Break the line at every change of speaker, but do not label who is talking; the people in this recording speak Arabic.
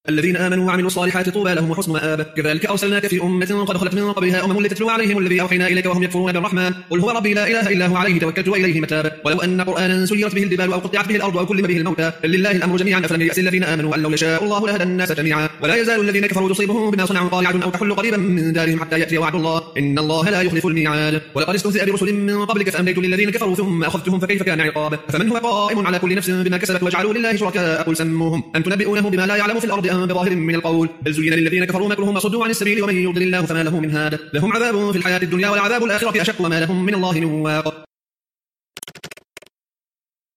الذين آمنوا وعملوا الصالحات طوبى لهم وحسن مآب. كذلك أرسلناك في أمة قد خلت من قبلها لتتلو عليهم الذي أوحينا إليك وهم يكفرون بالرحمن قل هو ربي لا إله إلا هو عليه توكلت وإليه متاب. ولو أن قرآنا سيرت به الجبال أو قطعت به الأرض أو كلم به الموتى بل لله الأمر جميعا أفلم يأس الذين آمنوا أن لو يشاء الله لهدى الناس جميعا. ولا يزال الذين كفروا تصيبهم بما صنعوا قارعة أو تحل قريبا من دارهم حتى يأتي وعد الله إن الله لا يخلف الميعاد. ولقد استهزئ برسل من قبلك فأمليت للذين كفروا ثم أخذتهم فكيف كان عقاب. فمن هو قائم على كل نفس بما كسبت وجعلوا لله شركاء قل سموهم أم تنبئونه بما لا يعلم في الأرض أم بظاهر من القول بل زين للذين كفروا مكرهم وصدوا عن السبيل ومن يضلل الله فما له من هاد. لهم عذاب في الحياة الدنيا ولعذاب الآخرة أشق وما لهم من الله من واق.